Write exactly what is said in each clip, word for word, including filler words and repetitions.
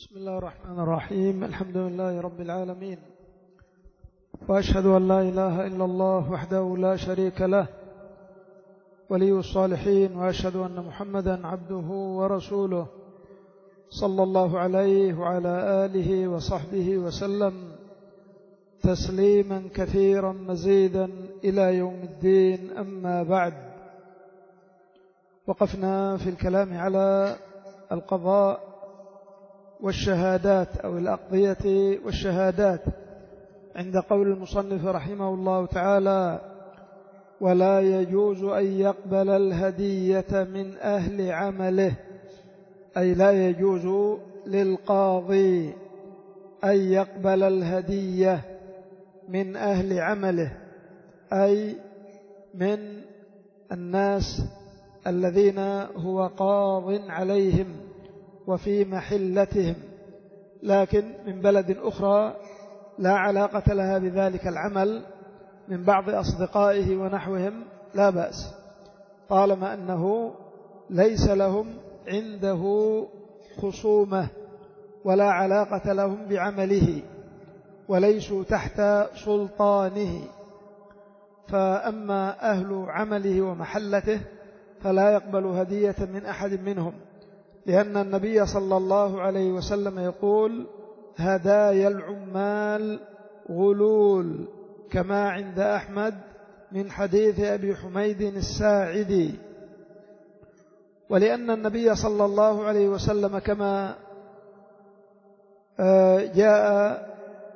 بسم الله الرحمن الرحيم. الحمد لله رب العالمين، وأشهد أن لا إله إلا الله وحده لا شريك له ولي الصالحين، وأشهد أن محمدا عبده ورسوله صلى الله عليه وعلى آله وصحبه وسلم تسليما كثيرا مزيدا إلى يوم الدين. أما بعد، وقفنا في الكلام على القضاء والشهادات أو الأقضية والشهادات عند قول المصنف رحمه الله تعالى: ولا يجوز أن يقبل الهدية من أهل عمله، أي لا يجوز للقاضي أن يقبل الهدية من أهل عمله، أي من الناس الذين هو قاض عليهم وفي محلتهم، لكن من بلد أخرى لا علاقة لها بذلك العمل، من بعض أصدقائه ونحوهم، لا بأس طالما أنه ليس لهم عنده خصومة ولا علاقة لهم بعمله وليسوا تحت سلطانه. فأما أهل عمله ومحلته فلا يقبل هدية من أحد منهم، لأن النبي صلى الله عليه وسلم يقول: هدايا العمال غلول، كما عند أحمد من حديث أبي حميد الساعدي. ولأن النبي صلى الله عليه وسلم كما جاء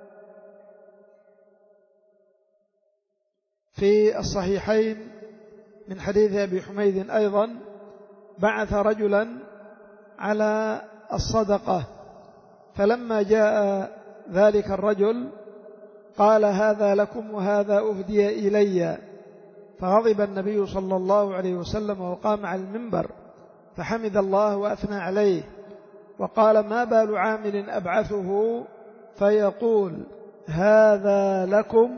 في الصحيحين من حديث أبي حميد أيضا بعث رجلا على الصدقة، فلما جاء ذلك الرجل قال: هذا لكم وهذا أهدي إلي. فغضب النبي صلى الله عليه وسلم وقام على المنبر فحمد الله وأثنى عليه وقال: ما بال عامل أبعثه فيقول هذا لكم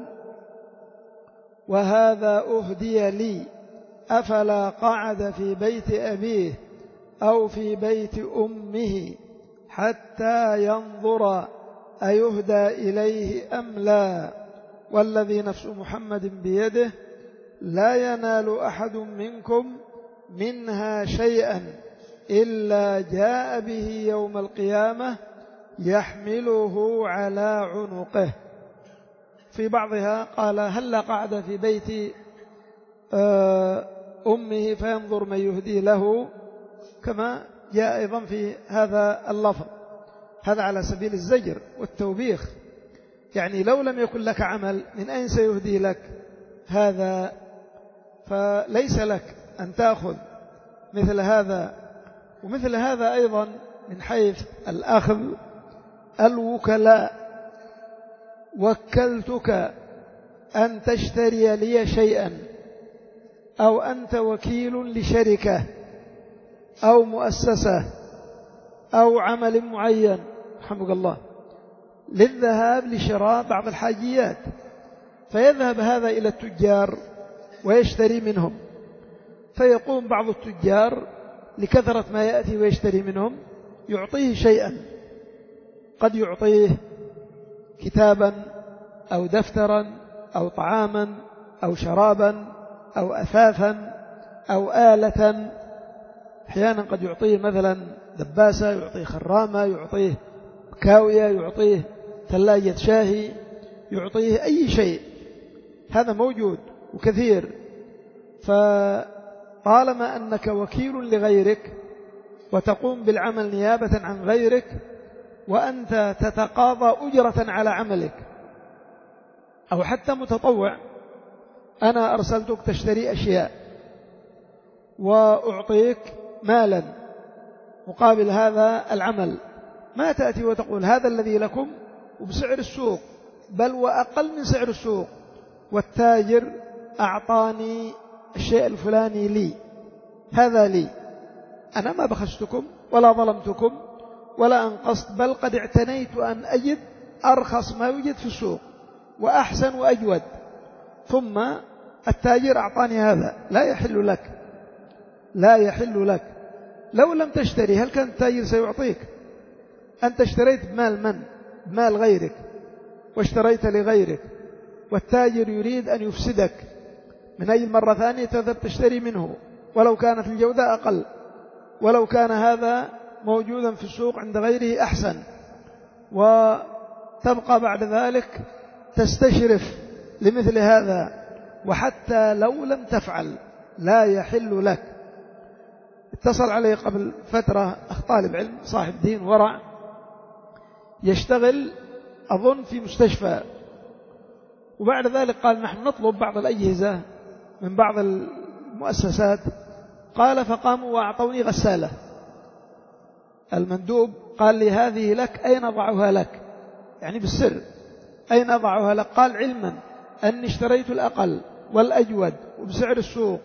وهذا أهدي لي، أفلا قعد في بيت أبيه أو في بيت أمه حتى ينظر أيهدى إليه أم لا، والذي نفس محمد بيده لا ينال أحد منكم منها شيئا إلا جاء به يوم القيامة يحمله على عنقه. في بعضها قال: هل قعد في بيت أمه فينظر من يهدي له، كما جاء أيضا في هذا اللفظ. هذا على سبيل الزجر والتوبيخ، يعني لو لم يكن لك عمل من أين سيهدي لك هذا؟ فليس لك أن تأخذ مثل هذا. ومثل هذا أيضا من حيث الأخذ الوكلاء: وكلتك أن تشتري لي شيئا، أو أنت وكيل لشركة أو مؤسسة أو عمل معين رحمك الله للذهاب لشراء بعض الحاجيات، فيذهب هذا إلى التجار ويشتري منهم، فيقوم بعض التجار لكثرة ما يأتي ويشتري منهم يعطيه شيئا، قد يعطيه كتابا أو دفترا أو طعاما أو شرابا أو أثاثا أو آلة، أحيانا قد يعطيه مثلا دباسة، يعطيه خرامة، يعطيه كاوية، يعطيه ثلاجة شاهي، يعطيه أي شيء. هذا موجود وكثير. فطالما أنك وكيل لغيرك وتقوم بالعمل نيابة عن غيرك وأنت تتقاضى أجرة على عملك، أو حتى متطوع، أنا أرسلتك تشتري أشياء وأعطيك مالا مقابل هذا العمل، ما تأتي وتقول هذا الذي لكم وبسعر السوق، بل وأقل من سعر السوق، والتاجر أعطاني الشيء الفلاني لي، هذا لي، أنا ما بخستكم ولا ظلمتكم ولا أنقصت، بل قد اعتنيت أن أجد أرخص ما يوجد في السوق وأحسن وأجود، ثم التاجر أعطاني هذا. لا يحل لك، لا يحل لك. لو لم تشتري هل كان التاجر سيعطيك؟ أنت اشتريت بمال من؟ بمال غيرك، واشتريت لغيرك، والتاجر يريد أن يفسدك، من أي مرة ثانية تذهب تشتري منه ولو كانت الجودة أقل، ولو كان هذا موجودا في السوق عند غيره أحسن، وتبقى بعد ذلك تستشرف لمثل هذا. وحتى لو لم تفعل لا يحل لك. اتصل علي قبل فترة أخ طالب علم صاحب دين ورع، يشتغل أظن في مستشفى، وبعد ذلك قال نحن نطلب بعض الأجهزة من بعض المؤسسات، قال فقاموا وأعطوني غسالة. المندوب قال لي هذه لك، أين أضعها لك؟ يعني بالسر، أين أضعها لك؟ قال علما أني اشتريت الأقل والأجود وبسعر السوق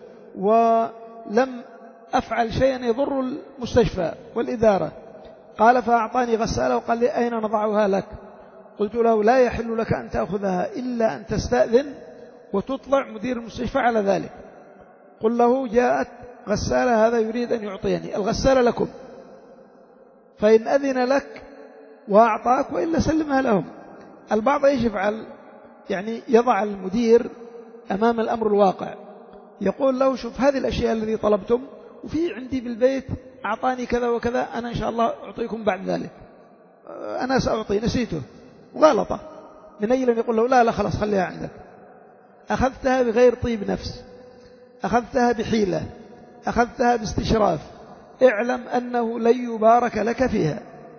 ولم أفعل شيئا يضر المستشفى والإدارة. قال فأعطاني غسالة وقال لي أين نضعها لك؟ قلت له لا يحل لك أن تأخذها إلا أن تستأذن وتطلع مدير المستشفى على ذلك. قل له جاءت غسالة هذا يريد أن يعطيني الغسالة لكم، فإن أذن لك وأعطاك وإلا سلمها لهم. البعض ايش يفعل؟ يعني يضع المدير أمام الأمر الواقع، يقول له شوف هذه الأشياء التي طلبتم وفي عندي بالبيت أعطاني كذا وكذا، أنا إن شاء الله أعطيكم بعد ذلك، أنا سأعطي نسيته. غلطة من أجل أن يقول له لا لا خلاص خليها عندك. أخذتها بغير طيب نفس، أخذتها بحيلة، أخذتها باستشراف، اعلم أنه لن يبارك لك فيها،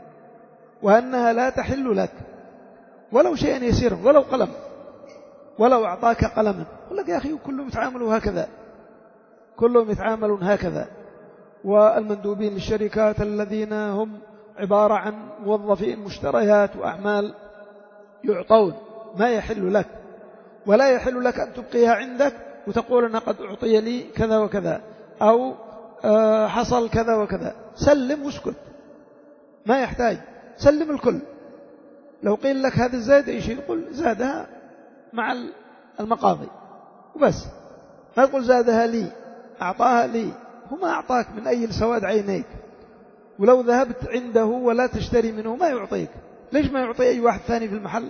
وأنها لا تحل لك ولو شيئا يسيرا، ولو قلم، ولو أعطاك قلما. يقول لك يا أخي كلهم يتعاملوا هكذا، كلهم يتعاملون هكذا. والمندوبين للشركات الذين هم عبارة عن موظفين مشتريات وأعمال يعطون ما يحل لك، ولا يحل لك أن تبقيها عندك وتقول أنا قد أعطي لي كذا وكذا، أو حصل كذا وكذا. سلم واسكت، ما يحتاج، سلم الكل. لو قيل لك هذا الزاد ايش يقول زادها مع المقاضي وبس، ما يقول زادها لي، أعطاها لي. هو ما أعطاك من أي سواد عينيك، ولو ذهبت عنده ولا تشتري منه ما يعطيك. ليش ما يعطي أي واحد ثاني في المحل؟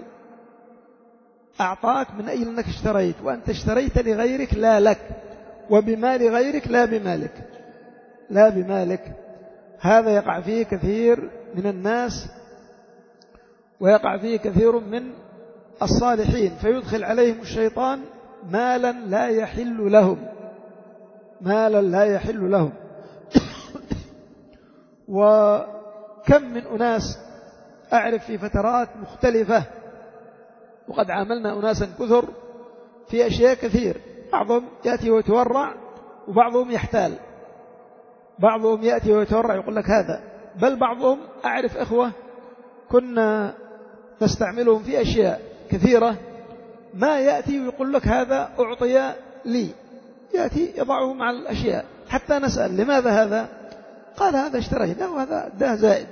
أعطاك من أجل أنك اشتريت، وأنت اشتريت لغيرك لا لك، وبمال غيرك لا بمالك، لا بمالك. هذا يقع فيه كثير من الناس، ويقع فيه كثير من الصالحين، فيدخل عليهم الشيطان مالا لا يحل لهم، مالا لا يحل لهم. وكم من أناس أعرف في فترات مختلفة، وقد عاملنا أناسا كثر في أشياء كثير، بعضهم يأتي ويتورع وبعضهم يحتال، بعضهم يأتي ويتورع يقول لك هذا، بل بعضهم أعرف إخوة كنا نستعملهم في أشياء كثيرة، ما يأتي ويقول لك هذا أعطي لي، يأتي يضعه مع الأشياء، حتى نسأل لماذا هذا؟ قال هذا اشترينا وهذا ده زائد.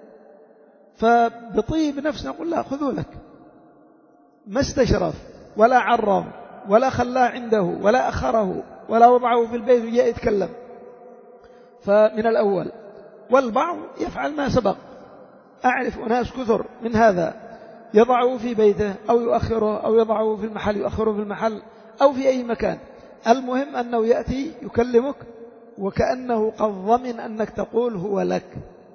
فبطيب نفسنا نقول لا خذوا لك، ما استشرف ولا عرض ولا خلاه عنده ولا أخره ولا وضعه في البيت وجاء يتكلم. فمن الأول. والبعض يفعل ما سبق، أعرف أناس كثر من هذا، يضعه في بيته أو يؤخره، أو يضعه في المحل يؤخره في المحل أو في أي مكان. المهم أنه يأتي يكلمك وكأنه قد ضمن أنك تقول هو لك،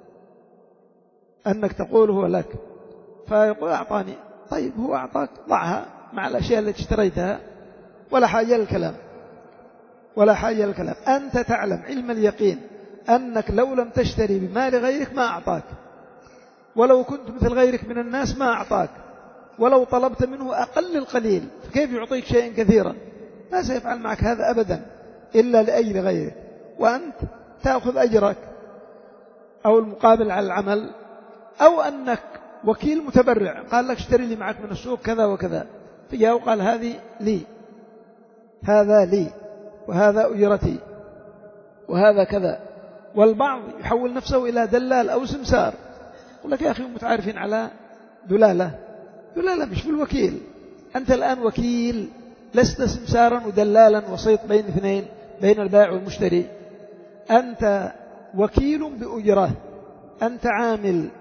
أنك تقول هو لك. فيقول أعطاني، طيب هو أعطاك، ضعها مع الأشياء التي اشتريتها، ولا حاجة للكلام، ولا حاجة للكلام. أنت تعلم علم اليقين أنك لو لم تشتري بمال غيرك ما أعطاك، ولو كنت مثل غيرك من الناس ما أعطاك، ولو طلبت منه أقل القليل فكيف يعطيك شيئا كثيرا؟ ما سيفعل معك هذا أبدا إلا لأجل غيرك، وأنت تأخذ أجرك أو المقابل على العمل، أو أنك وكيل متبرع قال لك اشتري لي معك من السوق كذا وكذا، فجاء وقال هذه لي، هذا لي، وهذا أجرتي، وهذا كذا. والبعض يحول نفسه إلى دلال أو سمسار، يقول لك يا أخي متعارفين على دلالة، دلالة مش بالوكيل، أنت الآن وكيل، لست سمسارا ودلالا وسيط بين اثنين، بين البائع والمشتري، أنت وكيل بأجرة، أنت عامل،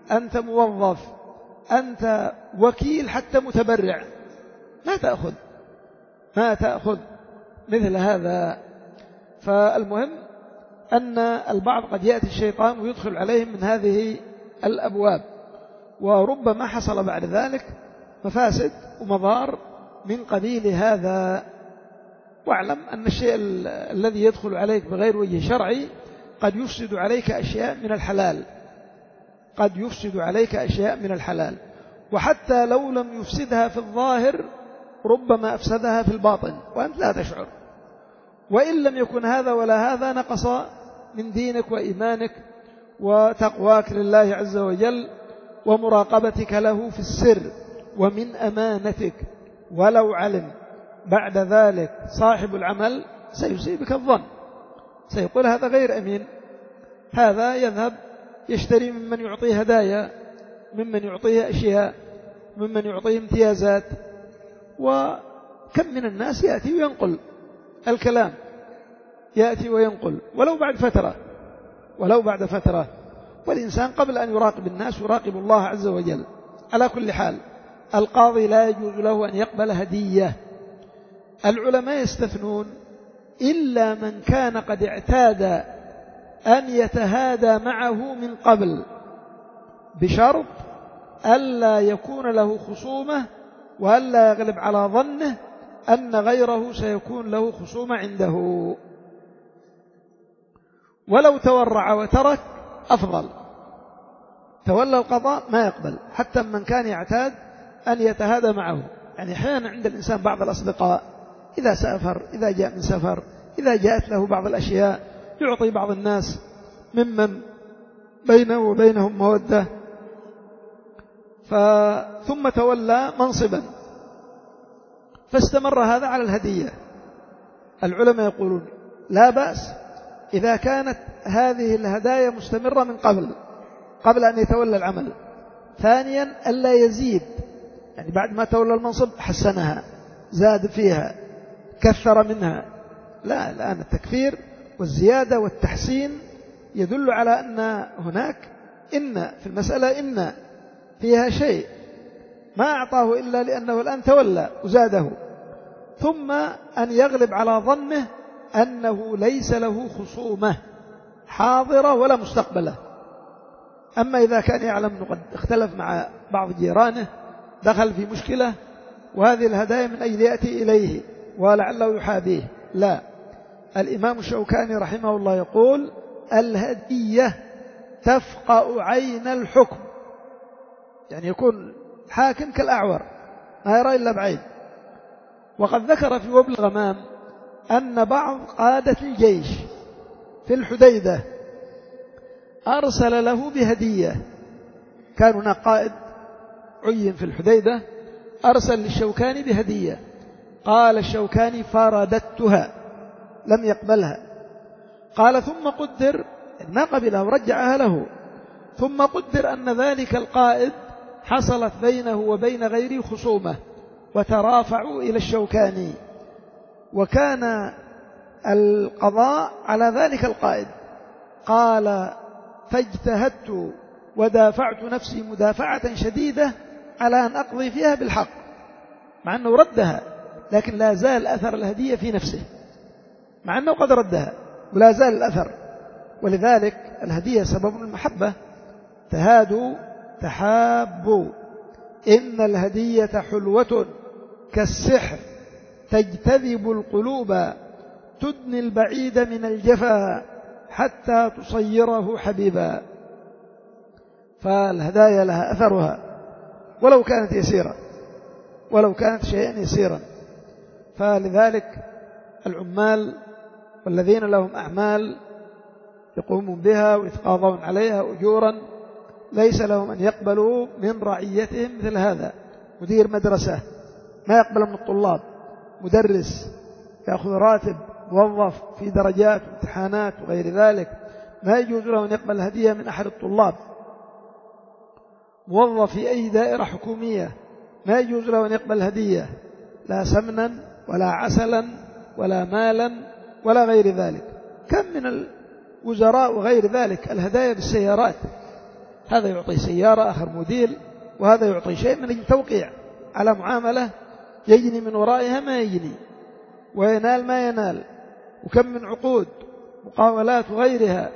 أنت موظف، أنت وكيل، حتى متبرع، ما تأخذ ما تأخذ مثل هذا. فالمهم أن البعض قد يأتي الشيطان ويدخل عليهم من هذه الأبواب، وربما حصل بعد ذلك مفاسد ومضار من قبيل هذا. واعلم أن الشيء الذي يدخل عليك بغير وجه شرعي قد يفسد عليك أشياء من الحلال قد يفسد عليك أشياء من الحلال وحتى لو لم يفسدها في الظاهر ربما أفسدها في الباطن وأنت لا تشعر. وإن لم يكن هذا ولا هذا نقص من دينك وإيمانك وتقواك لله عز وجل ومراقبتك له في السر ومن أمانتك. ولو علم بعد ذلك صاحب العمل سيصيبك الظن، سيقول هذا غير أمين، هذا يذهب يشتري ممن يعطيه هدايا، ممن يعطيه أشياء، ممن يعطيه امتيازات. وكم من الناس يأتي وينقل الكلام، يأتي وينقل ولو بعد فترة ولو بعد فترة والإنسان قبل أن يراقب الناس يراقب الله عز وجل. على كل حال القاضي لا يجوز له أن يقبل هدية. العلماء يستثنون إلا من كان قد اعتاد أن يتهادى معه من قبل، بشرط ألا يكون له خصومة وألا يغلب على ظنه أن غيره سيكون له خصومة عنده. ولو تورع وترك أفضل، تولى القضاء ما يقبل حتى من كان يعتاد أن يتهادى معه. يعني أحيانا عند الإنسان بعض الأصدقاء إذا سافر، إذا جاء من سفر، إذا جاءت له بعض الأشياء يعطي بعض الناس ممن بينه وبينهم مودة، ثم تولى منصبا فاستمر هذا على الهدية. العلماء يقولون لا بأس إذا كانت هذه الهدايا مستمرة من قبل قبل أن يتولى العمل. ثانيا ألا يزيد، يعني بعد ما تولى المنصب حسنها، زاد فيها، كثر منها. لا، الآن التكفير والزيادة والتحسين يدل على أن هناك إن في المسألة إن فيها شيء ما أعطاه إلا لأنه الآن تولى وزاده، ثم أن يغلب على ظنه أنه ليس له خصومة حاضرة ولا مستقبلة. أما إذا كان يعلم أنه قد اختلف مع بعض جيرانه، دخل في مشكلة وهذه الهدايا من أجل يأتي إليه ولعله يحابيه، لا. الإمام الشوكاني رحمه الله يقول الهدية تفقأ عين الحكم، يعني يكون حاكم كالأعور ما يرى إلا بعين. وقد ذكر في وبل الغمام أن بعض قادة الجيش في الحديدة أرسل له بهدية. كان هناك قائد عين في الحديدة أرسل للشوكاني بهدية، قال الشوكاني فرددتها، لم يقبلها. قال ثم قدر، ما قبلها ورجعها له، ثم قدر أن ذلك القائد حصلت بينه وبين غيره خصومة وترافعوا إلى الشوكاني، وكان القضاء على ذلك القائد. قال فاجتهدت ودافعت نفسي مدافعة شديدة على أن أقضي فيها بالحق، مع أنه ردها لكن لا زال أثر الهدية في نفسه، مع أنه قد ردها ولا زال الأثر. ولذلك الهدية سبب المحبة، تهادوا تحابوا. إن الهدية حلوة كالسحر تجتذب القلوب، تدني البعيد من الجفا حتى تصيره حبيبا. فالهدايا لها أثرها ولو كانت يسيرة، ولو كانت شيئا يسيرا. فلذلك العمال والذين لهم أعمال يقومون بها ويتقاضون عليها أجورا ليس لهم أن يقبلوا من رعيتهم مثل هذا. مدير مدرسة ما يقبل من الطلاب، مدرس يأخذ راتب، موظف في درجات وامتحانات وغير ذلك ما يجوز له أن يقبل هدية من أحد الطلاب. موظف في أي دائرة حكومية ما يجوز له أن يقبل هدية، لا سمنا ولا عسلا ولا مالا ولا غير ذلك. كم من الوزراء وغير ذلك الهدايا بالسيارات، هذا يعطي سيارة، آخر موديل، وهذا يعطي شيء من أجل توقيع على معاملة يجني من ورائها ما يجني وينال ما ينال. وكم من عقود مقاولات وغيرها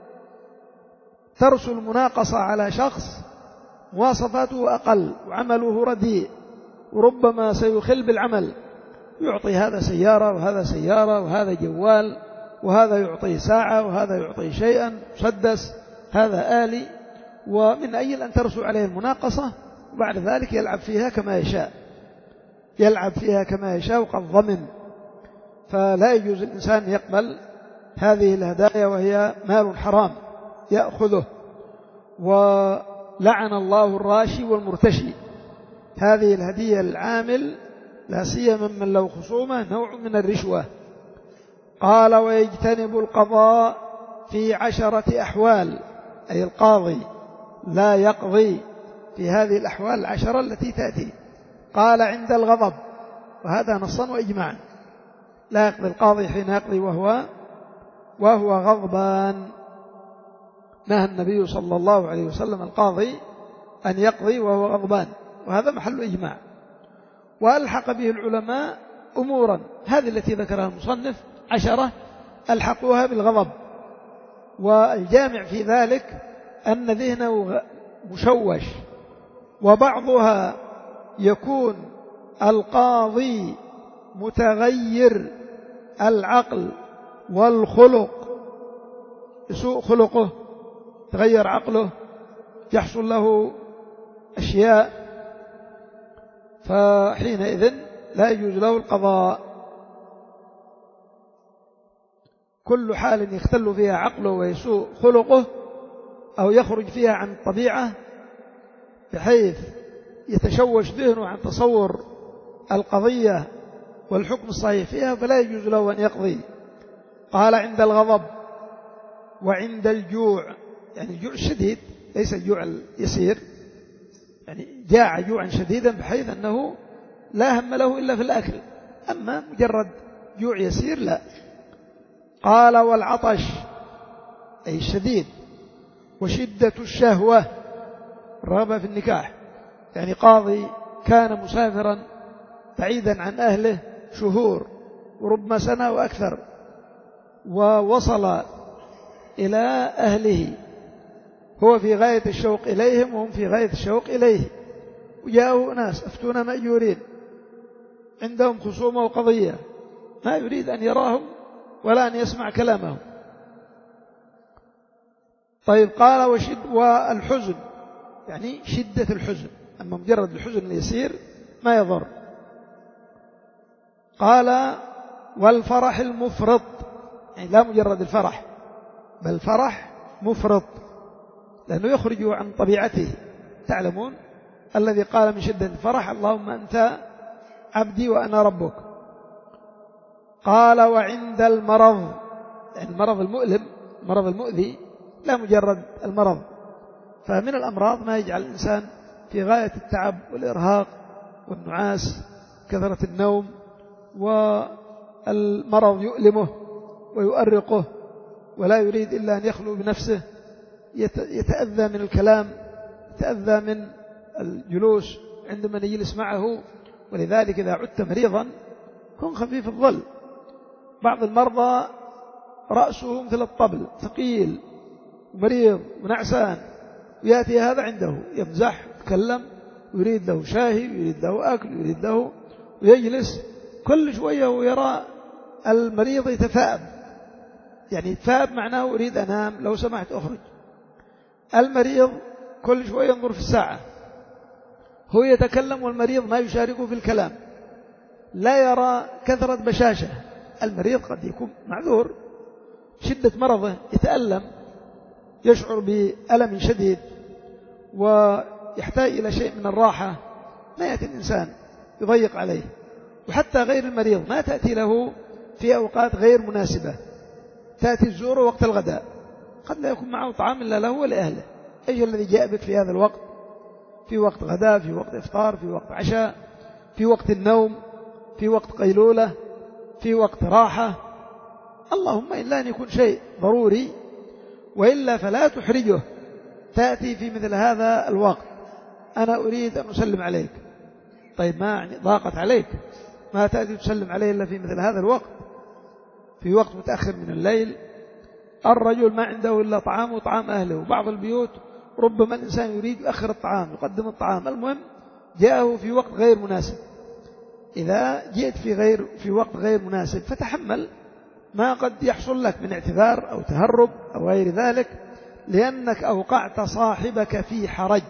ترسل مناقصة على شخص مواصفاته أقل وعمله رديء وربما سيخل بالعمل، يعطي هذا سيارة وهذا سيارة وهذا جوال وهذا يعطي ساعة وهذا يعطي شيئا مسدس، هذا آلي، ومن أجل أن ترسل عليه المناقصة، وبعد ذلك يلعب فيها كما يشاء يلعب فيها كما يشاء وقد ضمن. فلا يجوز الإنسان يقبل هذه الهدايا وهي مال حرام يأخذه. ولعن الله الراشي والمرتشي، هذه الهدية العامل لا سيما من له خصومة نوع من الرشوة. قال ويجتنب القضاء في عشرة أحوال، أي القاضي لا يقضي في هذه الأحوال العشرة التي تأتي. قال عند الغضب، وهذا نصا وإجماعا، لا يقضي القاضي حين يقضي وهو وهو غضبان. نهى النبي صلى الله عليه وسلم القاضي أن يقضي وهو غضبان، وهذا محل إجماع. وألحق به العلماء أمورا، هذه التي ذكرها المصنف عشرة ألحقوها بالغضب، والجامع في ذلك أن ذهنه مشوش، وبعضها يكون القاضي متغير العقل والخلق، يسوء خلقه، تغير عقله، يحصل له أشياء، فحينئذ لا يجوز له القضاء. كل حال يختل فيها عقله ويسوء خلقه أو يخرج فيها عن الطبيعة بحيث يتشوش ذهنه عن تصور القضية والحكم الصحيح فيها، فلا يجوز له أن يقضي. قال عند الغضب وعند الجوع، يعني الجوع الشديد ليس الجوع اليسير، يعني جاع جوعا شديدا بحيث أنه لا هم له إلا في الأكل، أما مجرد جوع يسير لا. قال والعطش أي الشديد، وشدة الشهوة، الرغبة في النكاح، يعني قاضي كان مسافرا بعيدا عن أهله شهور وربما سنة وأكثر، ووصل إلى أهله هو في غاية الشوق إليهم وهم في غاية الشوق إليه، وجاءوا ناس أفتون مأجورين عندهم خصومة وقضية، ما يريد أن يراهم ولا أن يسمع كلامهم. طيب قال وشد والحزن، يعني شدة الحزن، أما مجرد الحزن اليسير ما يضر. قال والفرح المفرط، يعني لا مجرد الفرح بل فرح مفرط، لأنه يخرج عن طبيعته. تعلمون الذي قال من شدة الفرح اللهم أنت عبدي وأنا ربك. قال وعند المرض، يعني المرض المؤلم، المرض المؤذي، لا مجرد المرض، فمن الأمراض ما يجعل الإنسان في غاية التعب والإرهاق والنعاس، كثرة النوم، والمرض يؤلمه ويؤرقه ولا يريد إلا أن يخلو بنفسه، يتأذى من الكلام، يتأذى من الجلوس عندما يجلس معه. ولذلك إذا عدت مريضا كن خفيف الظل. بعض المرضى رأسه مثل الطبل ثقيل ومريض ونعسان، ويأتي هذا عنده يمزح يتكلم ويريد له شاهي ويريد له أكل ويريد له، ويجلس كل شوية ويرى المريض يتفاءب، يعني يتفاءب معناه أريد أنام لو سمحت أخرج. المريض كل شوية ينظر في الساعة، هو يتكلم والمريض ما يشاركه في الكلام، لا يرى كثرة بشاشة. المريض قد يكون معذور، شدة مرضه يتألم، يشعر بألم شديد ويحتاج إلى شيء من الراحة، ما يأتي الإنسان يضيق عليه. وحتى غير المريض ما تأتي له في أوقات غير مناسبة، تأتي الزور وقت الغداء، قد لا يكون معه طعام إلا له ولأهله. أيها الذي جاء بك في هذا الوقت، في وقت غداء، في وقت إفطار، في وقت عشاء، في وقت النوم، في وقت قيلولة، في وقت راحة، اللهم إلا أن يكون شيء ضروري، وإلا فلا تحرجه تأتي في مثل هذا الوقت، أنا أريد أن أسلم عليك، طيب ما يعني ضاقت عليك، ما تأتي تسلم عليه إلا في مثل هذا الوقت، في وقت متأخر من الليل، الرجل ما عنده إلا طعام وطعام أهله، وبعض البيوت ربما الإنسان يريد يؤخر الطعام، يقدم الطعام، المهم جاءه في وقت غير مناسب. إذا جئت في غير في وقت غير مناسب فتحمل ما قد يحصل لك من اعتذار أو تهرب أو غير ذلك، لأنك أوقعت صاحبك في حرج،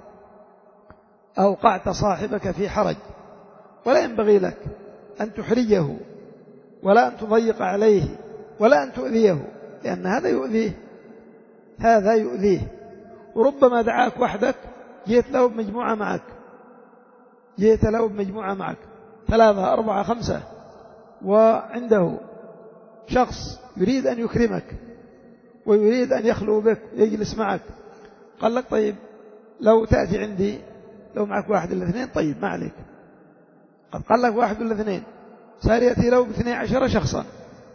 أوقعت صاحبك في حرج، ولا ينبغي لك أن تحرجه ولا أن تضيق عليه ولا أن تؤذيه، لأن هذا يؤذيه، هذا يؤذيه. وربما دعاك وحدك، جئت له بمجموعة معك، جئت له بمجموعة معك ثلاثة أربعة خمسة، وعنده شخص يريد أن يكرمك ويريد أن يخلو بك ويجلس معك، قال لك طيب لو تأتي عندي، لو معك واحد ولا اثنين طيب ما عليك، قد قال لك واحد ولا اثنين، صار يأتي له باثني عشر شخصا،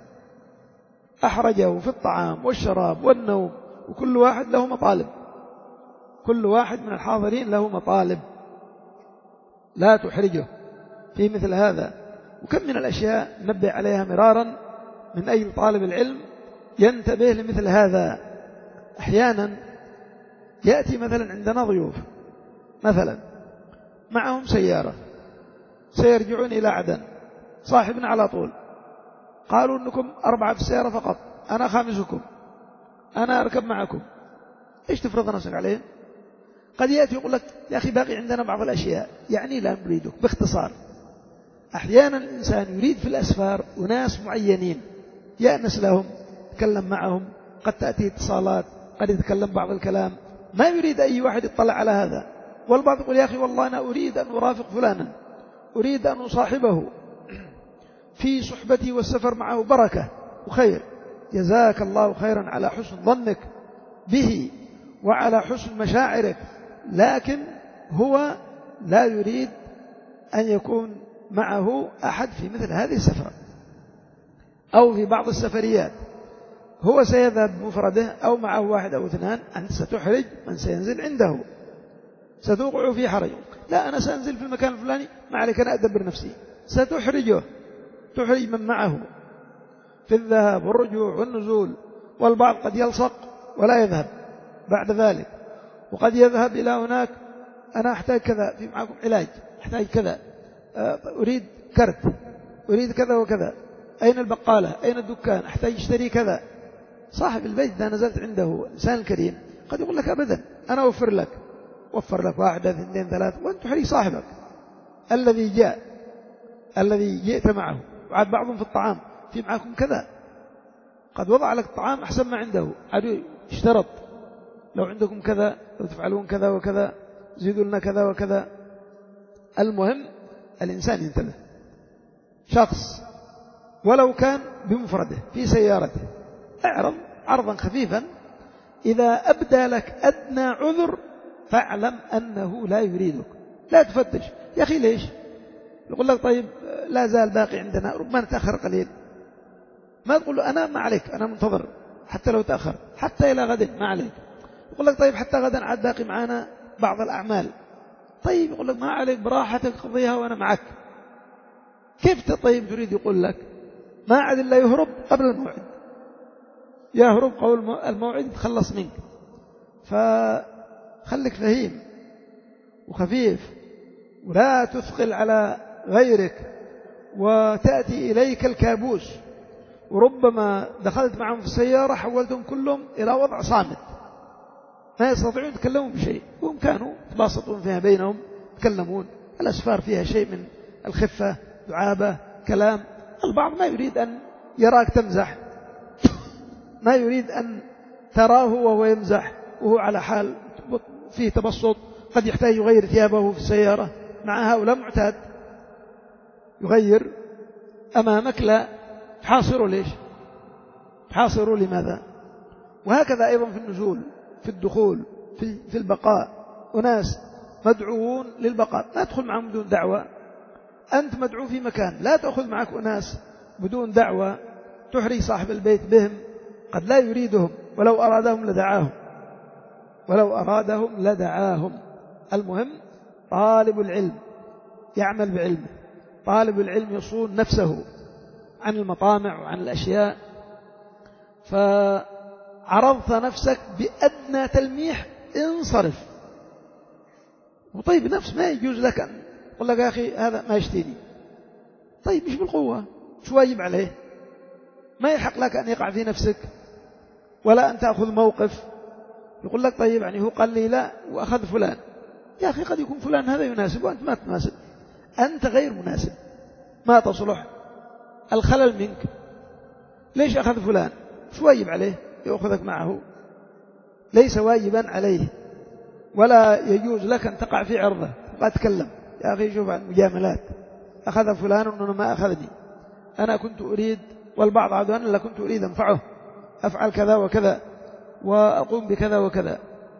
أحرجه في الطعام والشراب والنوم، وكل واحد له مطالب، كل واحد من الحاضرين له مطالب، لا تحرجه في مثل هذا. وكم من الأشياء نبه عليها مرارا من أجل طالب العلم ينتبه لمثل هذا. أحيانا يأتي مثلا عندنا ضيوف مثلا معهم سيارة، سيرجعون إلى عدن، صاحبنا على طول، قالوا أنكم أربعة في السيارة فقط، أنا خامسكم، أنا أركب معكم، إيش تفرض نفسك عليهم؟ قد يأتي يقول لك يا أخي باقي عندنا بعض الأشياء، يعني لا نريدك. باختصار أحيانا الإنسان يريد في الأسفار وناس معينين يأنس لهم، يتكلم معهم، قد تأتي اتصالات، قد يتكلم بعض الكلام، ما يريد أي واحد يطلع على هذا. والبعض يقول يا أخي والله أنا أريد أن أرافق فلانا، أريد أن أصاحبه، في صحبتي والسفر معه بركة وخير، جزاك الله خيرا على حسن ظنك به وعلى حسن مشاعرك، لكن هو لا يريد أن يكون معه أحد في مثل هذه السفرة أو في بعض السفريات، هو سيذهب مفرده أو معه واحد أو اثنان، أنت ستحرج من سينزل عنده، ستوقع في حرج. لا أنا سأنزل في المكان الفلاني، ما عليك أنا أدبر نفسي، ستحرجه، تحرج من معه في الذهاب والرجوع والنزول. والبعض قد يلصق ولا يذهب بعد ذلك، وقد يذهب إلى هناك، أنا أحتاج كذا، في معكم علاج، أحتاج كذا، أريد كرت، أريد كذا وكذا، أين البقالة، أين الدكان، أحتاج أشتري كذا. صاحب البيت إذا نزلت عنده إنسان الكريم قد يقول لك أبدا أنا أوفر لك، وفر لك واحد اثنين ثلاث، وأنت تحرج صاحبك الذي جاء، الذي جئت معه. وعاد بعضهم في الطعام، في معكم كذا، قد وضع لك الطعام أحسن ما عنده، عاد اشترط لو عندكم كذا، لو تفعلون كذا وكذا، زيدوا لنا كذا وكذا. المهم الإنسان ينتبه، شخص ولو كان بمفرده في سيارته، اعرض عرضا خفيفا، إذا أبدى لك أدنى عذر فاعلم أنه لا يريدك، لا تفتش يا أخي ليش، يقول لك طيب لا زال باقي عندنا، ربما نتأخر قليل، ما تقول له أنا ما عليك، أنا منتظر حتى لو تأخر، حتى إلى غد ما عليك. يقول لك طيب حتى غدا عاد باقي معنا بعض الأعمال، طيب يقول لك ما عليك براحتك قضيها وأنا معك. كيف طيب تريد يقول لك ما عاد إلا يهرب قبل الموعد، يهرب قبل الموعد يتخلص منك. فخلك فهيم وخفيف، ولا تثقل على غيرك وتأتي إليك الكابوس. وربما دخلت معهم في السيارة حولتهم كلهم إلى وضع صامت، ما يستطيعون يتكلمون بشيء، وهم كانوا يتباسطون فيها بينهم، يتكلمون. الأسفار فيها شيء من الخفة، دعابة، كلام. البعض ما يريد أن يراك تمزح، ما يريد أن تراه وهو يمزح وهو على حال فيه تبسط، قد يحتاج يغير ثيابه في السيارة، مع هؤلاء معتاد يغير أمامك، لا تحاصروا. ليش تحاصروا؟ لماذا؟ وهكذا أيضا في النزول، في الدخول، في, في البقاء، أناس مدعوون للبقاء ما تدخل معهم بدون دعوة. أنت مدعو في مكان، لا تأخذ معك أناس بدون دعوة تحرج صاحب البيت بهم، قد لا يريدهم ولو أرادهم لدعاهم. ولو أرادهم لدعاهم. المهم طالب العلم يعمل بعلمه، طالب العلم يصون نفسه عن المطامع وعن الأشياء. فعرضت نفسك بأدنى تلميح انصرف. وطيب نفس ما يجوز لك أن يقول لك يا أخي هذا ما يشتيني، طيب مش بالقوة، شو واجب عليه؟ ما يحق لك أن يقع في نفسك ولا أن تأخذ موقف. يقول لك طيب يعني هو قال لي لا وأخذ فلان، يا أخي قد يكون فلان هذا يناسب وأنت ما تناسب، أنت غير مناسب ما تصلح، الخلل منك. ليش أخذ فلان؟ شو واجب عليه يأخذك معه؟ ليس واجبا عليه، ولا يجوز لك أن تقع في عرضه. تبقى تكلم يا أخي شوف عن مجاملات، أخذ فلان وأنه ما أخذني، أنا كنت أريد، والبعض عاد أنا لا كنت أريد أنفعه، أفعل كذا وكذا وأقوم بكذا وكذا.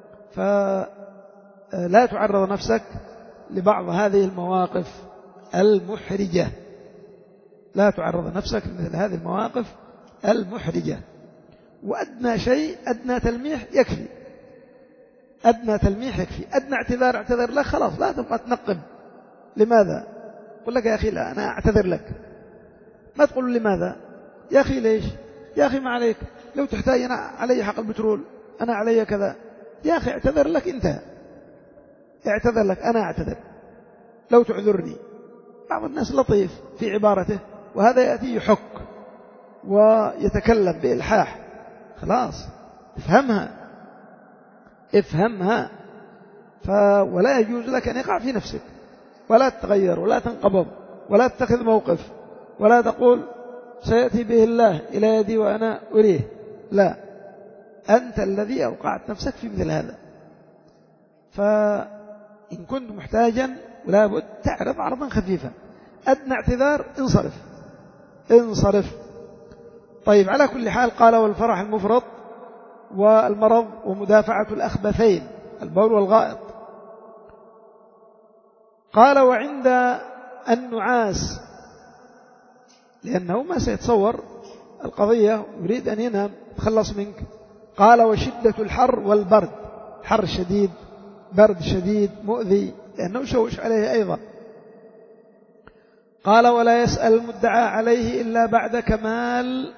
فلا تعرض نفسك لبعض هذه المواقف المحرجة، لا تعرض نفسك لمثل هذه المواقف المحرجة. وأدنى شيء أدنى تلميح يكفي، أدنى تلميح يكفي، أدنى اعتذار اعتذر لك خلاص، لا تبقى تنقب. لماذا؟ قل لك يا أخي لا أنا أعتذر لك، ما تقول لماذا يا أخي ليش يا أخي ما عليك، لو تحتاج أنا علي حق البترول، أنا علي كذا، يا أخي اعتذر لك، انتهى، اعتذر لك، أنا أعتذر لو تعذرني. بعض الناس لطيف في عبارته، وهذا يأتي يحك ويتكلم بإلحاح، خلاص افهمها افهمها. ولا يجوز لك أن يقع في نفسك، ولا تتغير ولا تنقبض ولا تتخذ موقف، ولا تقول سيأتي به الله إلى يدي وأنا أريه، لا، أنت الذي أوقعت نفسك في مثل هذا. فإن كنت محتاجا ولا بد تعرض عرضا خفيفا، أدنى اعتذار انصرف انصرف. طيب على كل حال قال والفرح المفرط والمرض ومدافعة الأخبثين البول والغائط. قال وعند النعاس، لأنه ما سيتصور القضية يريد أن ينام يتخلص منك. قال وشدة الحر والبرد، حر شديد برد شديد مؤذي لأنه شوش عليه أيضا. قال ولا يسأل المدعى عليه إلا بعد كمال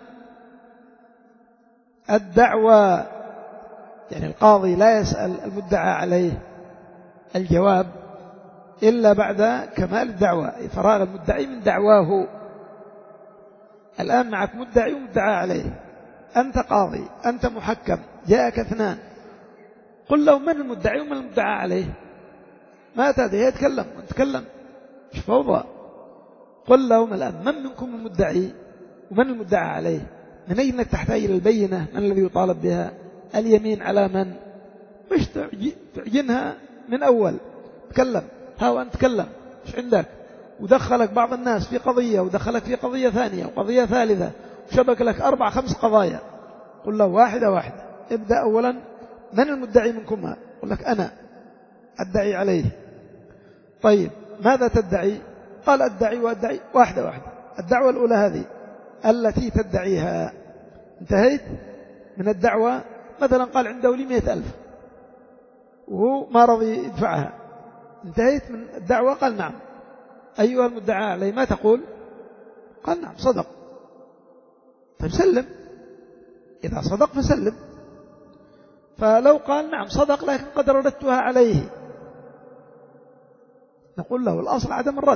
الدعوى، يعني القاضي لا يسأل المدعى عليه الجواب إلا بعد كمال الدعوى، فراغ المدعي من دعواه. الآن معك مدعي ومدعى عليه، أنت قاضي أنت محكم، جاءك اثنان، قل له من المدعي ومن المدعى عليه، ما تأتي يتكلم وتكلم مش فوضى. قل لهم الآن من منكم المدعي ومن المدعى عليه، من أين أنك تحتاج إلى البينة، من الذي يطالب بها، اليمين على من، مش تعجنها من أول. تكلم ها وأنت تكلم مش عندك، ودخلك بعض الناس في قضية ودخلك في قضية ثانية وقضية ثالثة وشبك لك أربع خمس قضايا. قل له واحدة واحدة، ابدأ أولا من المدعي منكم؟ قل لك أنا أدعي عليه. طيب ماذا تدعي؟ قال أدعي وأدعي واحدة واحدة. الدعوة الأولى هذه التي تدعيها، انتهيت من الدعوة. مثلا قال عنده لي مئة ألف وهو ما رضي يدفعها، انتهيت من الدعوة. قال نعم أيها المدعى عليه ما تقول؟ قال نعم صدق. طيب سلم، إذا صدق فسلم. فلو قال نعم صدق لكن قد رددتها عليه، نقول له الأصل عدم الرد.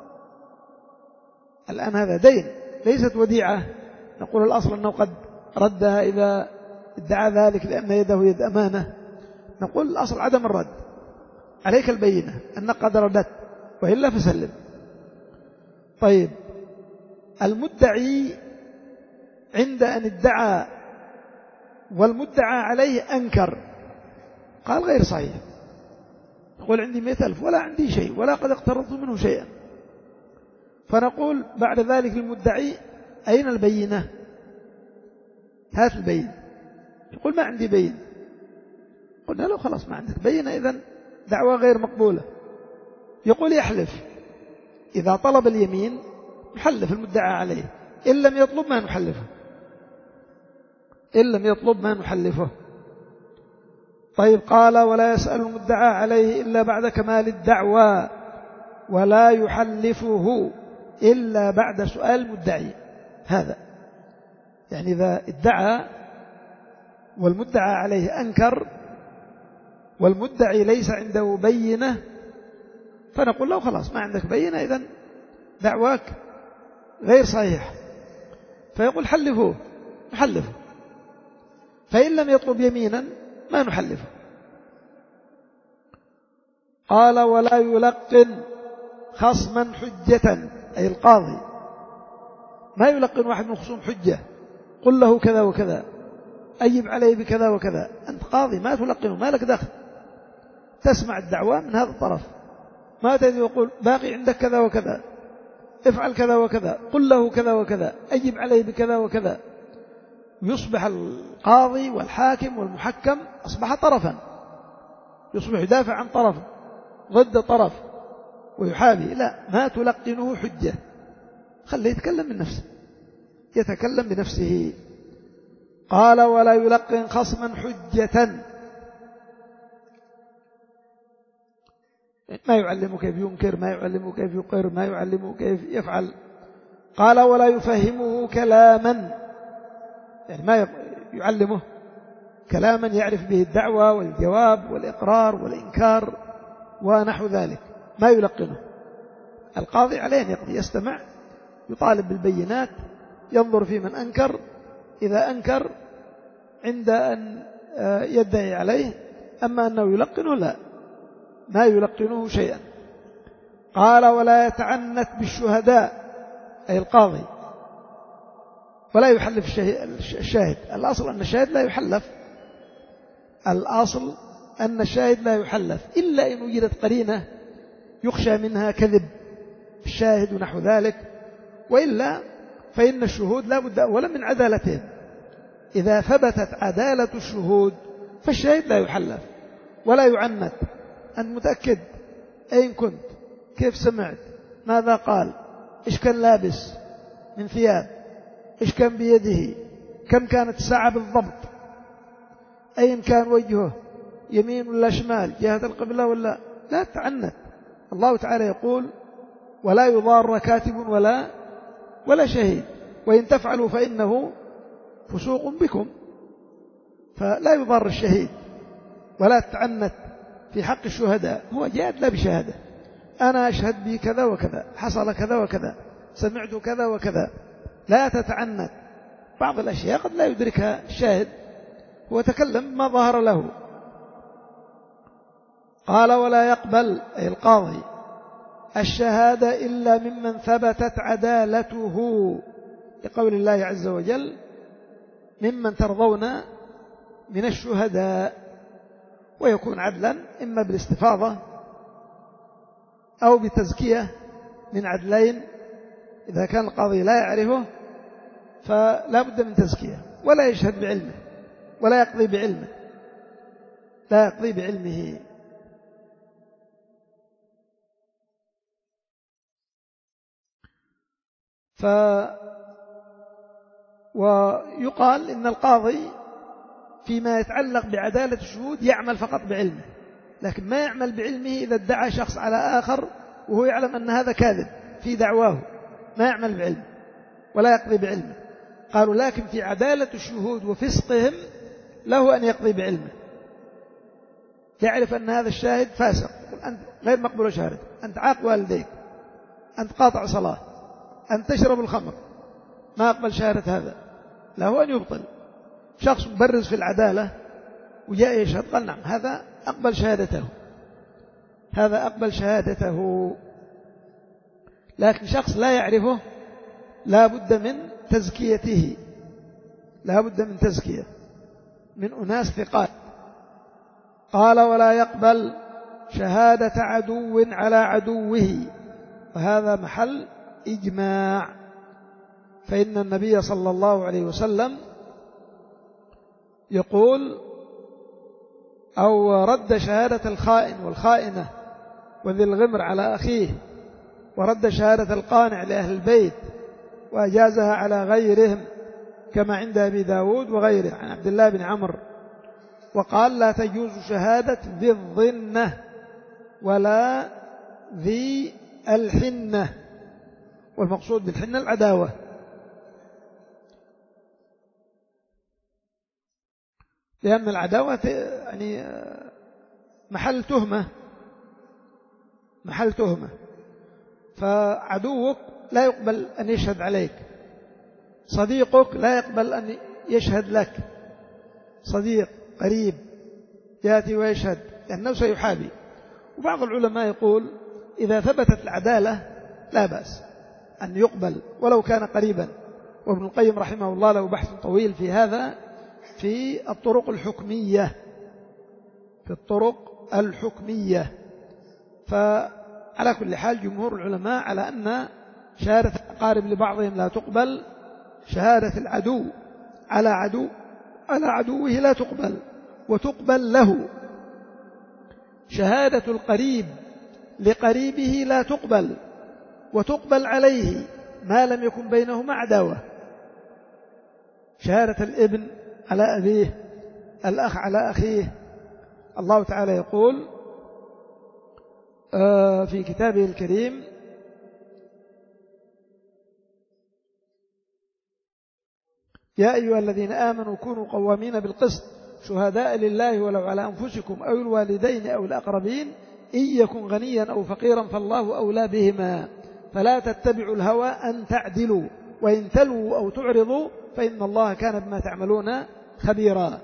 الآن هذا دين ليست وديعة، نقول الأصل أنه قد ردها إذا ادعى ذلك لأن يده يد أمانة، نقول الأصل عدم الرد، عليك البينة أنك قد ردت وإلا فسلم. طيب المدعي عند أن ادعى والمدعى عليه أنكر، قال غير صحيح، يقول عندي مئة ألف ولا عندي شيء ولا قد اقترضت منه شيئا، فنقول بعد ذلك للمدعي أين البينة؟ هات البينة. يقول ما عندي بينة. قلنا له خلاص ما عندك بينة إذن دعوة غير مقبولة. يقول يحلف، إذا طلب اليمين نحلف المدعى عليه، إن لم يطلب ما نحلفه، إن لم يطلب ما نحلفه. طيب قال ولا يسأل المدعى عليه إلا بعد كمال الدعوى ولا يحلفه إلا بعد سؤال المدعي. هذا يعني إذا ادعى والمدعى عليه أنكر والمدعي ليس عنده بينة فنقول له خلاص ما عندك بينة إذن دعواك غير صحيح، فيقول حلفوه نحلفه، فإن لم يطلب يمينا ما نحلفه. قال ولا يلقن خصما حجة، أي القاضي ما يلقن واحد من خصوم حجة قل له كذا وكذا أجب عليه بكذا وكذا، أنت قاضي ما تلقنه، ما لك دخل، تسمع الدعوة من هذا الطرف، ما تجي يقول باقي عندك كذا وكذا افعل كذا وكذا قل له كذا وكذا أجب عليه بكذا وكذا. يصبح القاضي والحاكم والمحكم أصبح طرفا، يصبح يدافع عن طرف ضد طرف ويحابي. لا، ما تلقنه حجة، خليه يتكلم من نفسه، يتكلم بنفسه. قال ولا يلقن خصما حجة، ما يعلمه كيف ينكر، ما يعلمه كيف يقر، ما يعلمه كيف يفعل. قال ولا يفهمه كلاما، يعني ما يعلمه كلاما يعرف به الدعوة والجواب والإقرار والإنكار ونحو ذلك، ما يلقنه. القاضي عليه أن يقضي، يستمع، يطالب بالبينات، ينظر في من أنكر، إذا أنكر عند أن يدعي عليه، أما أنه يلقنه لا، ما يلقنه شيئا. قال ولا يتعنت بالشهداء، أي القاضي، ولا يحلف الشاهد. الأصل أن الشاهد لا يحلف، الأصل أن الشاهد لا يحلف إلا إن وجدت قرينة يخشى منها كذب الشاهد ونحو ذلك، وإلا فإن الشهود لا بد أولا من عدالتهم. إذا ثبتت عدالة الشهود فالشاهد لا يحلف ولا يعنت. أنت متأكد أين كنت، كيف سمعت، ماذا قال، إيش كان لابس من ثياب، إيش كان بيده، كم كانت الساعة بالضبط، أين كان وجهه، يمين ولا شمال، جهة القبلة ولا لا تعنت. الله تعالى يقول ولا يضار كاتب ولا ولا شهيد، وإن تفعلوا فإنه فسوق بكم، فلا يضار الشهيد ولا تعنت في حق الشهداء. هو جاد لا بشهادة، أنا أشهد بكذا وكذا، حصل كذا وكذا، سمعت كذا وكذا، لا تتعنت. بعض الأشياء قد لا يدركها الشاهد، هو تكلم ما ظهر له. قال ولا يقبل، أي القاضي، الشهادة إلا ممن ثبتت عدالته، لقول الله عز وجل ممن ترضون من الشهداء، ويكون عدلا إما بالاستفاضة أو بتزكية من عدلين. إذا كان القاضي لا يعرفه فلا بد من تزكية، ولا يشهد بعلمه ولا يقضي بعلمه، لا يقضي بعلمه. ف ويقال إن القاضي فيما يتعلق بعدالة الشهود يعمل فقط بعلمه، لكن ما يعمل بعلمه إذا ادعى شخص على آخر وهو يعلم أن هذا كاذب في دعواه، ما يعمل بعلمه ولا يقضي بعلمه. قالوا لكن في عدالة الشهود وفسقهم له أن يقضي بعلمه، يعرف أن هذا الشاهد فاسق، أنت غير مقبول شهادة، أنت عاق والديك، أنت قاطع صلاة، أنت تشرب الخمر، ما أقبل شهادة هذا، له أن يبطل. شخص مبرز في العدالة وجاء يشهد، قال نعم هذا أقبل شهادته، هذا أقبل شهادته. لكن شخص لا يعرفه لا بد من تزكيته، لا بد من تزكية من أناس ثقات. قال ولا يقبل شهادة عدو على عدوه، وهذا محل إجماع، فإن النبي صلى الله عليه وسلم يقول أو رد شهادة الخائن والخائنة وذي الغمر على أخيه، ورد شهادة القانع لأهل البيت وأجازها على غيرهم، كما عند أبي داود وغيره عن عبد الله بن عمرو وقال لا تجوز شهادة ذي الظنة ولا ذي الحنة، والمقصود بالحنة العداوة. لأن العداوة يعني محل تهمة محل تهمة فعدوك لا يقبل أن يشهد عليك، صديقك لا يقبل أن يشهد لك، صديق قريب يأتي ويشهد لأنه سيحابي. وبعض العلماء يقول إذا ثبتت العدالة لا بأس أن يقبل ولو كان قريبا. وابن القيم رحمه الله له بحث طويل في هذا في الطرق الحكمية في الطرق الحكمية فعلى كل حال جمهور العلماء على أن شهادة الأقارب لبعضهم لا تقبل، شهادة العدو على عدو على عدوه لا تقبل وتقبل له، شهادة القريب لقريبه لا تقبل وتقبل عليه ما لم يكن بينهما عداوة، شهادة الابن على أبيه، الأخ على أخيه. الله تعالى يقول في كتابه الكريم يا أيها الذين آمنوا كونوا قوامين بالقسط شهداء لله ولو على أنفسكم أو الوالدين أو الأقربين إن يكن غنيا أو فقيرا فالله أولى بهما فلا تتبعوا الهوى أن تعدلوا وإن تلووا أو تعرضوا فإن الله كان بما تعملون خبيرا.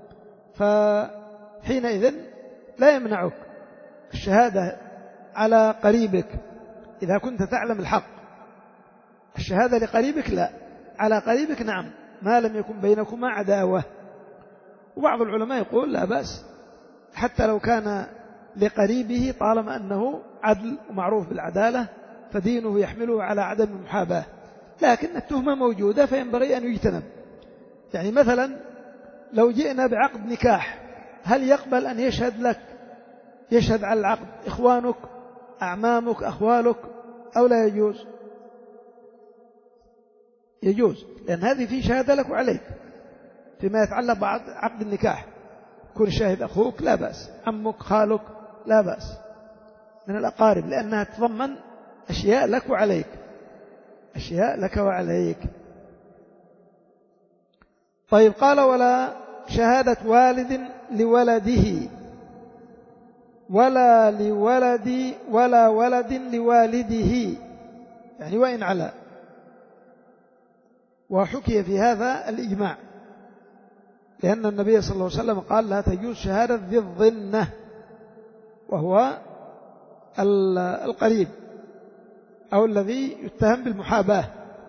فحينئذ لا يمنعك الشهادة على قريبك إذا كنت تعلم الحق، الشهادة لقريبك لا، على قريبك نعم ما لم يكن بينكما عداوة. وبعض العلماء يقول لا بأس حتى لو كان لقريبه طالما أنه عدل ومعروف بالعدالة فدينه يحمله على عدم المحاباة، لكن التهمة موجودة فينبغي أن يجتنب. يعني مثلا لو جئنا بعقد نكاح هل يقبل أن يشهد لك يشهد على العقد إخوانك أعمامك أخوالك أو لا يجوز؟ يجوز، لأن هذه في شهادة لك وعليك فيما يتعلق بعقد النكاح، كن شاهد أخوك لا بأس، عمك خالك لا بأس من الأقارب، لأنها تضمن أشياء لك وعليك أشياء لك وعليك. طيب قال ولا شهادة والد لولده ولا لولد ولا ولد لوالده، يعني وإن على. وحكي في هذا الإجماع لأن النبي صلى الله عليه وسلم قال لا تجوز شهادة ذي الظنة وهو القريب أو الذي يتهم بالمحاباة،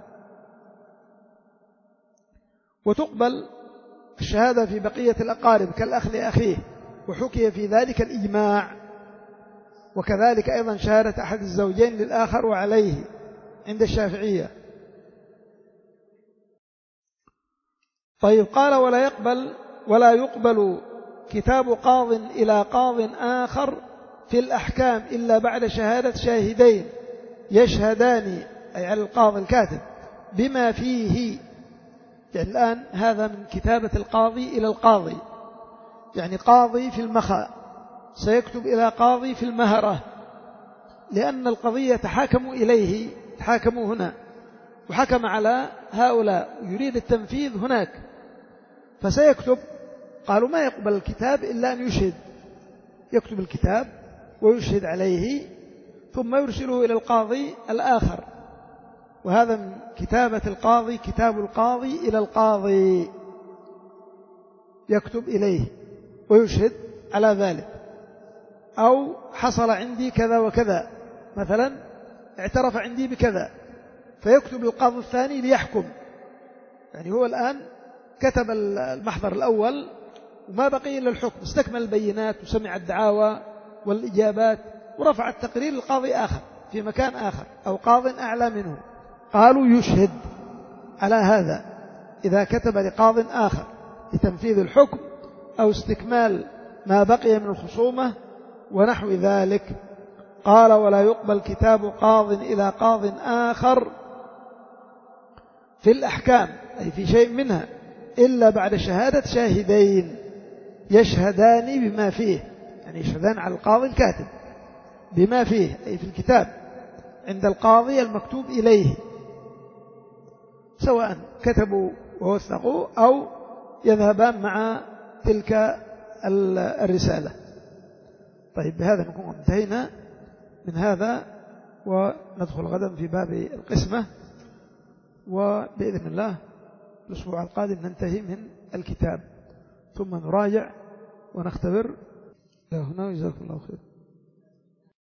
وتقبل الشهادة في بقية الأقارب كالأخ لأخيه، وحكي في ذلك الإجماع. وكذلك أيضا شهادة أحد الزوجين للآخر وعليه عند الشافعية. طيب قال ولا يقبل ولا يقبل كتاب قاض إلى قاض آخر في الأحكام إلا بعد شهادة شاهدين يشهدان أي على القاضي الكاتب بما فيه. يعني الآن هذا من كتابة القاضي إلى القاضي، يعني قاضي في المخا سيكتب إلى قاضي في المهرة، لأن القضية تحاكموا إليه تحاكموا هنا وحكم على هؤلاء يريد التنفيذ هناك، فسيكتب. قالوا ما يقبل الكتاب إلا أن يشهد، يكتب الكتاب ويشهد عليه ثم يرسله إلى القاضي الآخر، وهذا من كتابة القاضي كتاب القاضي إلى القاضي، يكتب إليه ويشهد على ذلك. أو حصل عندي كذا وكذا، مثلا اعترف عندي بكذا، فيكتب القاضي الثاني ليحكم. يعني هو الآن كتب المحضر الأول وما بقي إلا الحكم، استكمل البينات وسمع الدعاوى والإجابات ورفع التقرير للقاضي آخر في مكان آخر أو قاض أعلى منه، قالوا يشهد على هذا إذا كتب لقاض آخر لتنفيذ الحكم أو استكمال ما بقي من الخصومة ونحو ذلك. قال ولا يقبل كتاب قاض إلى قاض آخر في الأحكام أي في شيء منها إلا بعد شهادة شاهدين، يشهدان بما فيه، يعني يشهدان على القاضي الكاتب بما فيه أي في الكتاب عند القاضي المكتوب إليه، سواء كتبوا ووثقوا أو يذهبان مع تلك الرسالة. طيب بهذا نكون انتهينا من هذا، وندخل غدا في باب القسمة، وبإذن الله الأسبوع القادم ننتهي من الكتاب ثم نراجع ونختبر. هنا جزاكم الله خير.